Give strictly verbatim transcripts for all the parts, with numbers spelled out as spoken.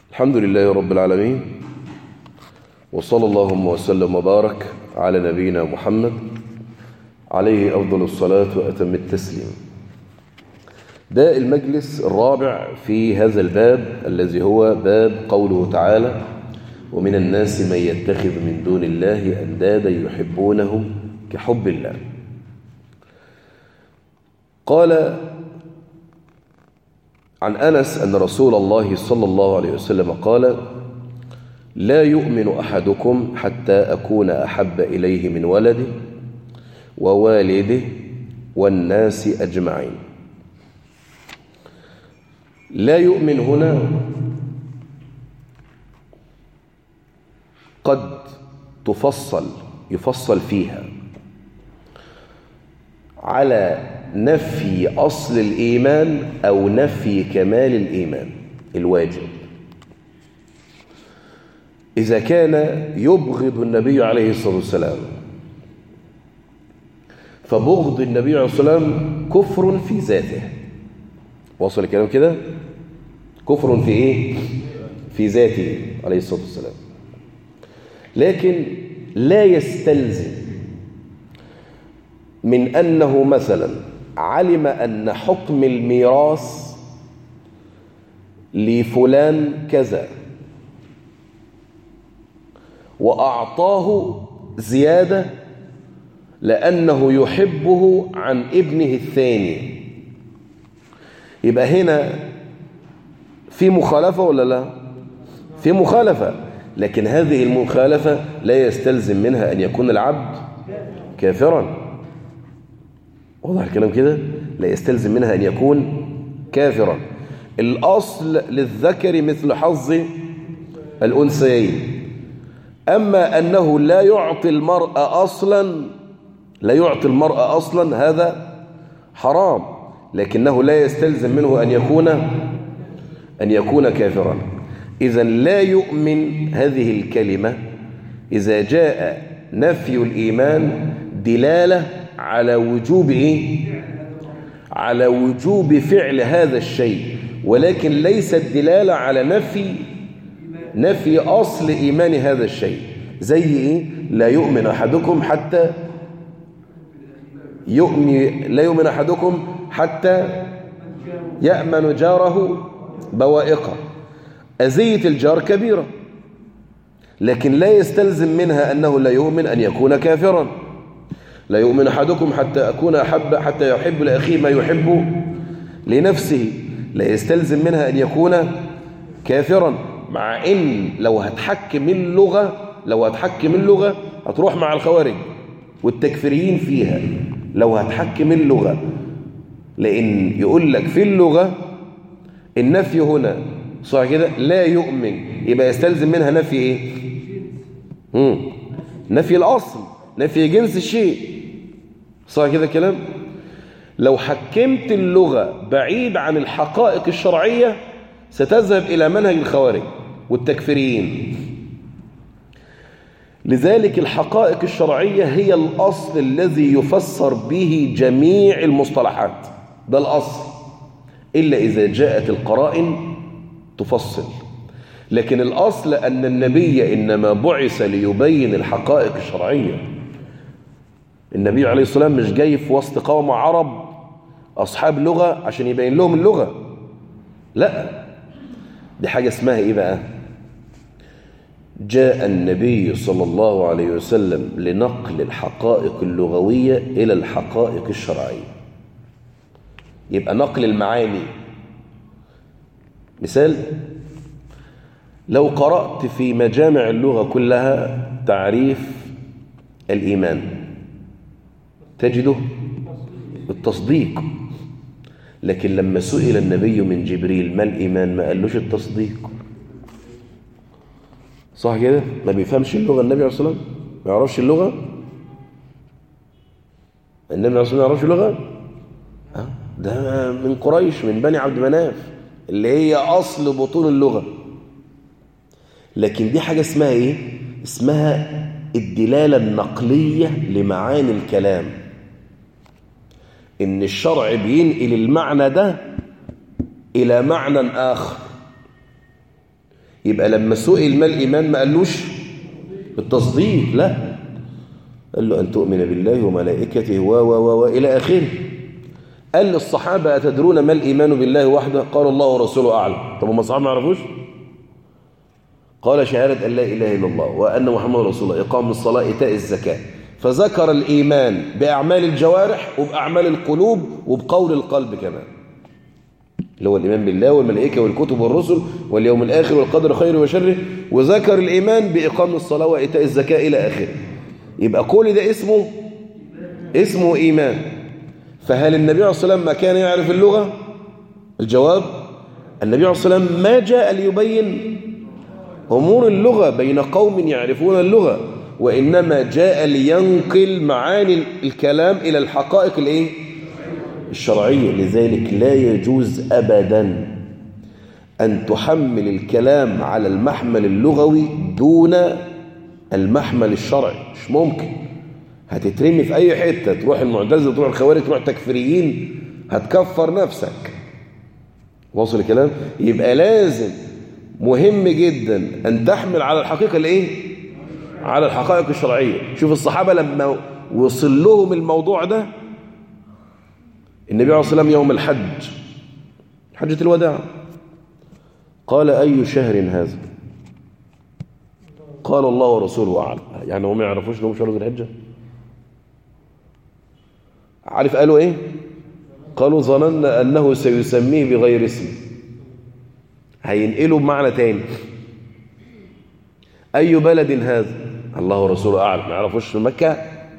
الحمد لله رب العالمين، وصلى اللهم وسلم وبارك على نبينا محمد عليه أفضل الصلاة وأتم التسليم. ده المجلس الرابع في هذا الباب الذي هو باب قوله تعالى: ومن الناس من يتخذ من دون الله أندادا يحبونهم كحب الله. قال عن أنس أن رسول الله صلى الله عليه وسلم قال: لا يؤمن أحدكم حتى أكون أحب إليه من ولده ووالده والناس أجمعين. لا يؤمن هنا قد تفصل يفصل فيها على نفي أصل الإيمان أو نفي كمال الإيمان الواجب. إذا كان يبغض النبي عليه الصلاة والسلام فبغض النبي عليه الصلاة والسلام كفر في ذاته. وصل الكلام كده؟ كفر في إيه؟ في ذاته عليه الصلاة والسلام. لكن لا يستلزم من أنه مثلا علم أن حكم الميراث لفلان كذا وأعطاه زيادة لأنه يحبه عن ابنه الثاني، يبقى هنا في مخالفة ولا لا؟ في مخالفة، لكن هذه المخالفة لا يستلزم منها أن يكون العبد كافرا. واضح الكلام كده؟ لا يستلزم منها أن يكون كافرا. الأصل للذكر مثل حظ الأنثيين. أما أنه لا يعطي المرأة أصلا لا يعطي المرأة أصلا هذا حرام، لكنه لا يستلزم منه أن يكون أن يكون كافرا. إذن لا يؤمن هذه الكلمة إذا جاء نفي الإيمان دلالة على وجوب إيه؟ على وجوب فعل هذا الشيء، ولكن ليست دلالة على نفي نفي أصل إيمان هذا الشيء. زي إيه؟ لا يؤمن أحدكم حتى يؤمن لا يؤمن أحدكم حتى يأمن جاره بوائقه. أذية الجار كبيرة، لكن لا يستلزم منها أنه لا يؤمن أن يكون كافرا. لا يؤمن أحدكم حتى أكون أحب حتى يحب لأخيه ما يحب لنفسه، لا يستلزم منها أن يكون كافرا. مع إن لو هتحكم اللغة لو هتحكم اللغة هتروح مع الخوارج والتكفيريين فيها. لو هتحكم اللغة، لأن يقول لك في اللغة النفي هنا صح كده لا يؤمن، يبقى يستلزم منها نفي إيه؟ مم. نفي الأصل، نفي جنس الشيء، صح كده كلام؟ لو حكمت اللغة بعيد عن الحقائق الشرعية ستذهب إلى منهج الخوارج والتكفيريين. لذلك الحقائق الشرعية هي الأصل الذي يفسر به جميع المصطلحات، ده الأصل، إلا إذا جاءت القرائن تفصل. لكن الأصل أن النبي إنما بعث ليبين الحقائق الشرعية. النبي عليه الصلاة والسلام مش جاي في وسط قوم عرب أصحاب لغة عشان يبين لهم اللغة، لا، دي حاجة اسمها إيه بقى؟ جاء النبي صلى الله عليه وسلم لنقل الحقائق اللغوية إلى الحقائق الشرعية. يبقى نقل المعاني. مثال: لو قرأت في مجامع اللغة كلها تعريف الإيمان تجده التصديق، لكن لما سئل النبي من جبريل ما الإيمان ما قالوش التصديق. صح كده؟ ما بيفهمش اللغة النبي عليه الصلاة والسلام، ما يعرفش اللغة. النبي عليه الصلاة والسلام ما يعرفش اللغة، ده من قريش من بني عبد مناف اللي هي أصل بطون اللغة. لكن دي حاجة اسمها إيه؟ اسمها الدلالة النقلية لمعاني الكلام. إن الشرع بينقل المعنى ده إلى معنى آخر. يبقى لما سئل ما الإيمان ما قالوش التصديق، لا، قال له أن تؤمن بالله وملائكته و و و إلى آخره. قال للصحابة أتدرون ما الإيمان بالله وحده؟ قال الله ورسوله أعلم. طب هم الصحابة ما يعرفوش؟ قال شهادة أن لا إله إلا الله وأن محمد رسول الله، إقام الصلاة، إيتاء الزكاة. فذكر الإيمان بأعمال الجوارح وبأعمال القلوب وبقول القلب كمان، اللي هو الإيمان بالله والملائكة والكتب والرسل واليوم الآخر والقدر خيره وشره. وذكر الإيمان بإقام الصلاة وإيتاء الزكاة إلى آخره. يبقى كل ده اسمه اسمه إيمان. فهل النبي عليه الصلاة والسلام ما كان يعرف اللغة؟ الجواب: النبي عليه الصلاة والسلام ما جاء ليبين أمور اللغة بين قوم يعرفون اللغة، وإنما جاء لينقل معاني الكلام إلى الحقائق الإيه؟ الشرعية. لذلك لا يجوز أبدا أن تحمل الكلام على المحمل اللغوي دون المحمل الشرعي، مش ممكن. هتترمي في أي حتة، تروح المعتزلة، تروح الخوارج، تروح تكفيريين، هتكفر نفسك. واصل الكلام؟ يبقى لازم مهم جدا أن تحمل على الحقيقة الإيه؟ على الحقائق الشرعية. شوف الصحابة لما وصل لهم الموضوع ده، النبي عليه الصلاة والسلام يوم الحج، حجة الوداع، قال: أي شهر هذا؟ قال: الله ورسوله أعلم. يعني هم ما يعرفوش لهم شهر ذي الحجة؟ عارف قالوا إيه؟ قالوا: ظننا أنه سيسميه بغير اسم. هينقلوا بمعنى تاني. أي بلد هذا؟ الله ورسوله أعلم. ما يعرفوش في مكة؟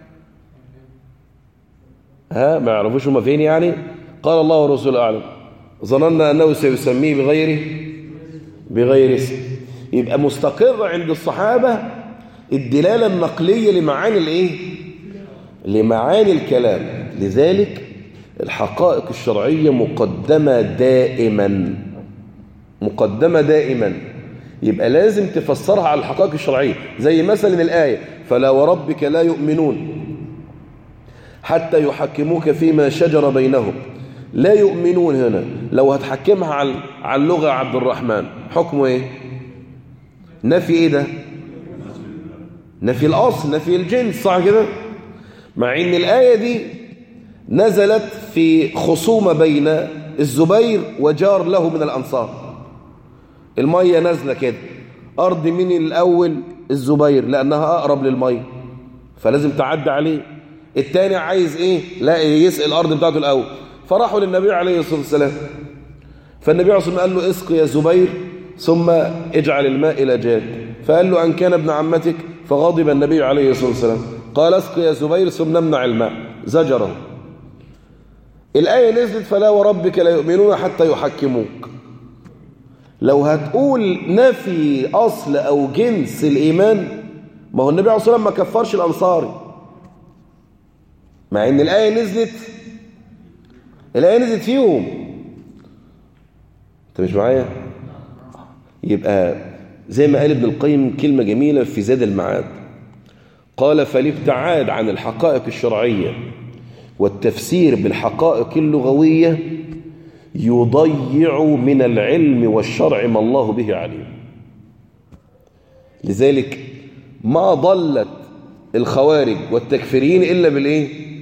ها ما يعرفوش هم فين يعني؟ قال: الله ورسوله أعلم. ظننا أنه سيسميه بغيره بغير اسم. يبقى مستقر عند الصحابة الدلالة النقلية لمعاني الايه؟ لمعاني الكلام. لذلك الحقائق الشرعية مقدمة دائما، مقدمة دائما. يبقى لازم تفسرها على الحقائق الشرعية. زي مثلا الآية: فلا وربك لا يؤمنون حتى يحكموك فيما شجر بينهم. لا يؤمنون هنا لو هتحكمها على على اللغة عبد الرحمن حكمه ايه؟ نفي ايه ده؟ نفي الأصل، نفي الجنس، صح كده؟ مع ان الآية دي نزلت في خصومة بين الزبير وجار له من الأنصار. المية نازلة كده، أرض من الأول الزبير لأنها أقرب للمية فلازم تعدي عليه. التاني عايز ايه؟ لا يسقي الأرض بتاعته الأول. فراحوا للنبي عليه الصلاة والسلام، فالنبي عليه الصلاة والسلام قال له: اسقي يا زبير ثم اجعل الماء إلى جاد. فقال له: أن كان ابن عمتك. فغضب النبي عليه الصلاة والسلام، قال: اسقي يا زبير ثم نمنع الماء، زجره. الآية نزلت: فلا وربك لا يؤمنون حتى يحكموك. لو هتقول نفي أصل أو جنس الإيمان، ما هو النبي عليه الصلاة والسلام ما كفرش الأنصاري، مع ان الآية نزلت الآية نزلت فيهم. انت مش معايا؟ يبقى زي ما قال ابن القيم كلمة جميلة في زاد المعاد، قال: فالابتعاد عن الحقائق الشرعية والتفسير بالحقائق اللغوية يضيع من العلم والشرع ما الله به عليم. لذلك ما ضلت الخوارج والتكفيرين إلا بالإيه؟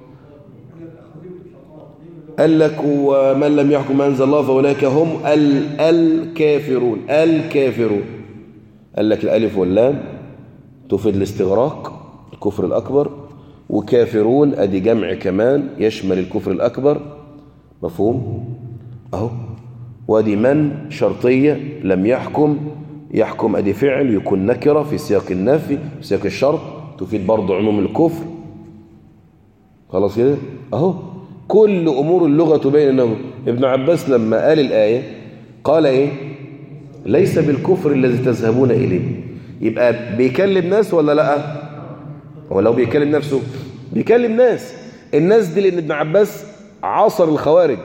قال لك: ومن لم يحكم ما أنزل الله فأولئك هم ال الكافرون. الكافرون قال لك الألف واللام تفيد الاستغراق، الكفر الأكبر، وكافرون أدي جمع كمان يشمل الكفر الأكبر. مفهوم؟ أهو. وادي من شرطية لم يحكم، يحكم أدي فعل يكون نكرة في سياق النفي، في سياق الشرط، تفيد برضو عموم الكفر. خلاص كده؟ أهو. كل أمور اللغة تبين أنه ابن عباس لما قال الآية قال إيه؟ ليس بالكفر الذي تذهبون إليه. يبقى بيكلم ناس ولا لا؟ ولو بيكلم نفسه بيكلم ناس. الناس دي لأن ابن عباس عاصر الخوارج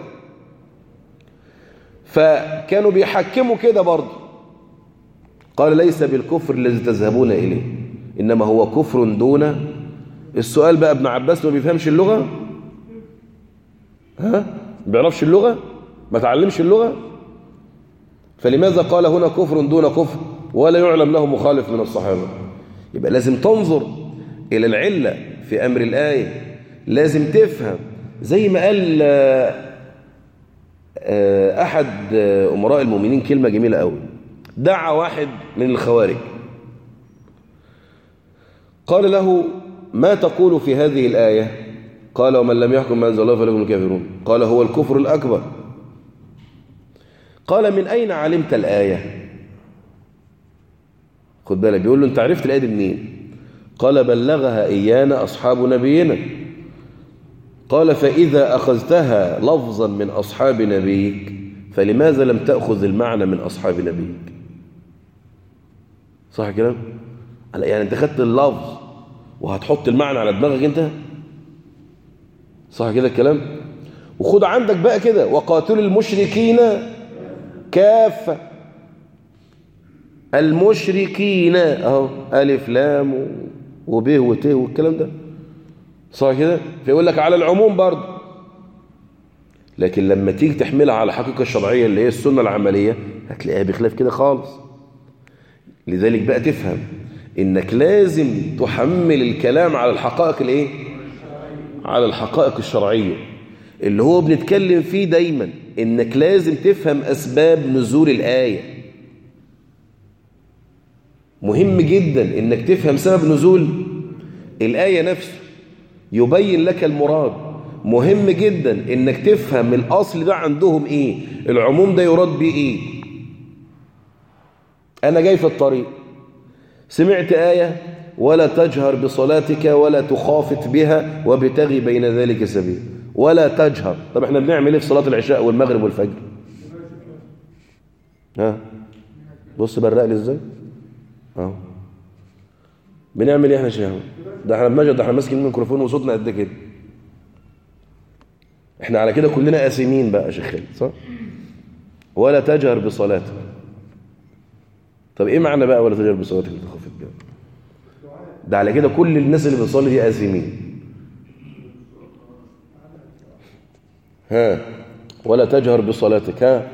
فكانوا بيحكموا كده برضه. قال: ليس بالكفر الذي تذهبون إليه إنما هو كفر دون. السؤال بقى: ابن عباس ما بيفهمش اللغة؟ ها؟ ما بيعرفش اللغة؟ ما تعلمش اللغة؟ فلماذا قال هنا كفر دون كفر ولا يعلم له مخالف من الصحابة؟ يبقى لازم تنظر إلى العلة في أمر الآية، لازم تفهم. زي ما قال أحد أمراء المؤمنين كلمة جميلة قوي. دعا واحد من الخوارج قال له: ما تقول في هذه الآية؟ قال: ومن لم يحكم ما أنزل الله فأولئك هم الكافرون. قال: هو الكفر الأكبر. قال: من أين علمت الآية؟ خد بالك، بيقول له: أنت عرفت الآية دي منين؟ قال: بلغها إيانا أصحاب نبينا. قال: فإذا أخذتها لفظا من أصحاب نبيك فلماذا لم تأخذ المعنى من أصحاب نبيك؟ صح كلام؟ يعني أنت خدت اللفظ وهتحط المعنى على دماغك أنت؟ صح كده الكلام؟ وخد عندك بقى كده: وقاتل المشركين كافة. المشركين اهو ألف لام وب وت والكلام ده، صح كده؟ فيقول لك على العموم برضه. لكن لما تيجي تحملها على الحقيقة الشرعية اللي هي السنة العملية هتلاقيها بخلاف كده خالص. لذلك بقى تفهم انك لازم تحمل الكلام على الحقائق الايه؟ على الحقائق الشرعية اللي هو بنتكلم فيه دايما، انك لازم تفهم اسباب نزول الآية. مهم جدا انك تفهم سبب نزول الآية نفسه يبين لك المراد. مهم جدا انك تفهم الاصل ده عندهم ايه، العموم ده يراد بيه ايه. انا جاي في الطريق سمعت آية: ولا تجهر بصلاتك ولا تخافت بها وابتغي بين ذلك سبيل. ولا تجهر. طب احنا بنعمل ايه في صلاة العشاء والمغرب والفجر؟ ها بص برق لي ازاي اهو. بنعمل ايه احنا يا شيخ؟ ده احنا بنجد، ده احنا ماسكين الميكروفون وصوتنا قد كده. احنا على كده كلنا آثمين بقى يا شيخ خالد، صح؟ ولا تجهر بصلاتك. طب ايه معنى بقى ولا تجهر بصلاتك ولا تخافت بها؟ ده على كده كل الناس اللي بتصلي دي آثمين. ها ولا تجهر بصلاتك. ها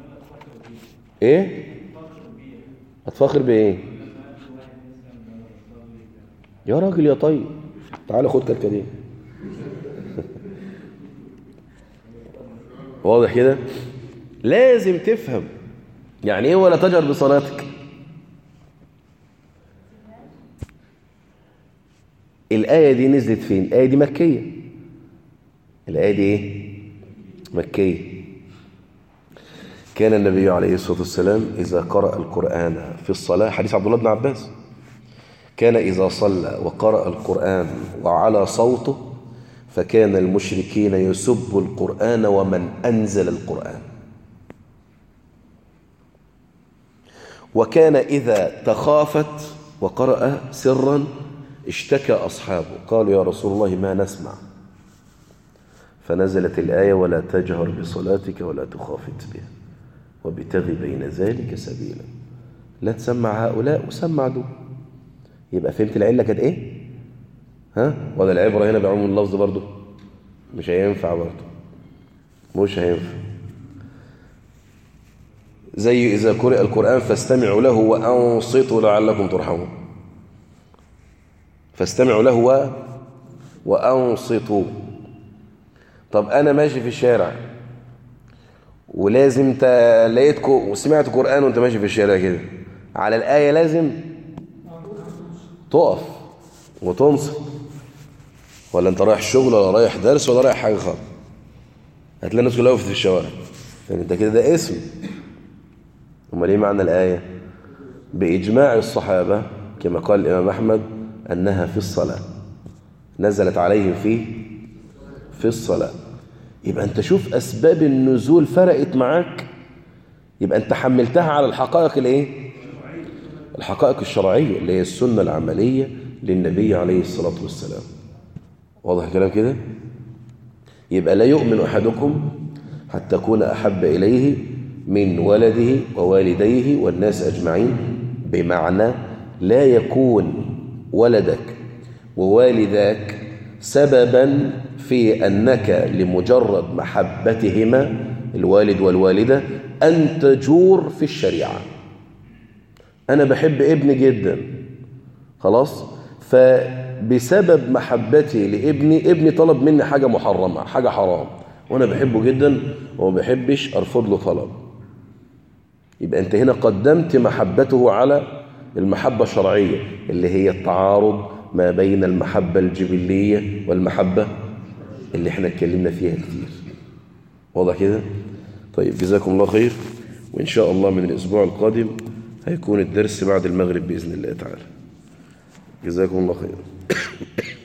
ايه هتفخر بايه يا راجل يا طيب؟ تعال خد كركديه. واضح كده؟ لازم تفهم يعني ايه ولا تجهر بصلاتك. الآية دي نزلت فين؟ الآية دي مكية. الآية دي ايه؟ مكية. كان النبي عليه الصلاة والسلام إذا قرأ القرآن في الصلاة، حديث عبد الله بن عباس، كان إذا صلى وقرأ القرآن وعلى صوته فكان المشركين يسب القرآن ومن أنزل القرآن. وكان إذا تخافت وقرأ سرا اشتكى أصحابه قالوا: يا رسول الله ما نسمع. فنزلت الآية: ولا تجهر بصلاتك ولا تخافت بها وابتغي بين ذلك سبيلا. لا تسمع هؤلاء وسمع دول. يبقى فهمت العلة كانت ايه؟ ها؟ ولا العبرة هنا بعموم اللفظ برضو؟ مش هينفع برضو، مش هينفع. زي إذا قرئ القرآن فاستمعوا له وأنصتوا لعلكم ترحمون. فاستمعوا له و... وأنصتوا. طب أنا ماشي في الشارع ولازم ت... لقيتكم وسمعت قرآن وانت ماشي في الشارع كده، على الآية لازم تقف وتنصت. ولا انت رايح شغل ولا رايح درس ولا رايح حاجة خالص، هتلاقي الناس كلها وقفت في الشوارع، يعني انت كده ده اسم. امال ايه معنى الآية؟ بإجماع الصحابة كما قال الإمام أحمد أنها في الصلاة، نزلت عليهم في في الصلاة. يبقى أنت شوف أسباب النزول فرقت معاك، يبقى أنت حملتها على الحقائق الإيه؟ الحقائق الشرعية اللي هي السنة العملية للنبي عليه الصلاة والسلام. واضح كلام كده؟ يبقى لا يؤمن أحدكم حتى تكون أحب إليه من ولده ووالديه والناس أجمعين، بمعنى لا يكون ولدك ووالداك سببا في أنك لمجرد محبتهما الوالد والوالدة أن تجور في الشريعة. أنا بحب ابني جدا خلاص، فبسبب محبتي لابني، ابني طلب مني حاجة محرمة، حاجة حرام، وأنا بحبه جدا وما بحبش أرفض له طلب، يبقى أنت هنا قدمت محبته على المحبة الشرعية اللي هي التعارض ما بين المحبة الجبلية والمحبة اللي احنا اتكلمنا فيها كتير. واضح كده؟ طيب جزاكم الله خير، وإن شاء الله من الأسبوع القادم هيكون الدرس بعد المغرب بإذن الله تعالى. جزاكم الله خير.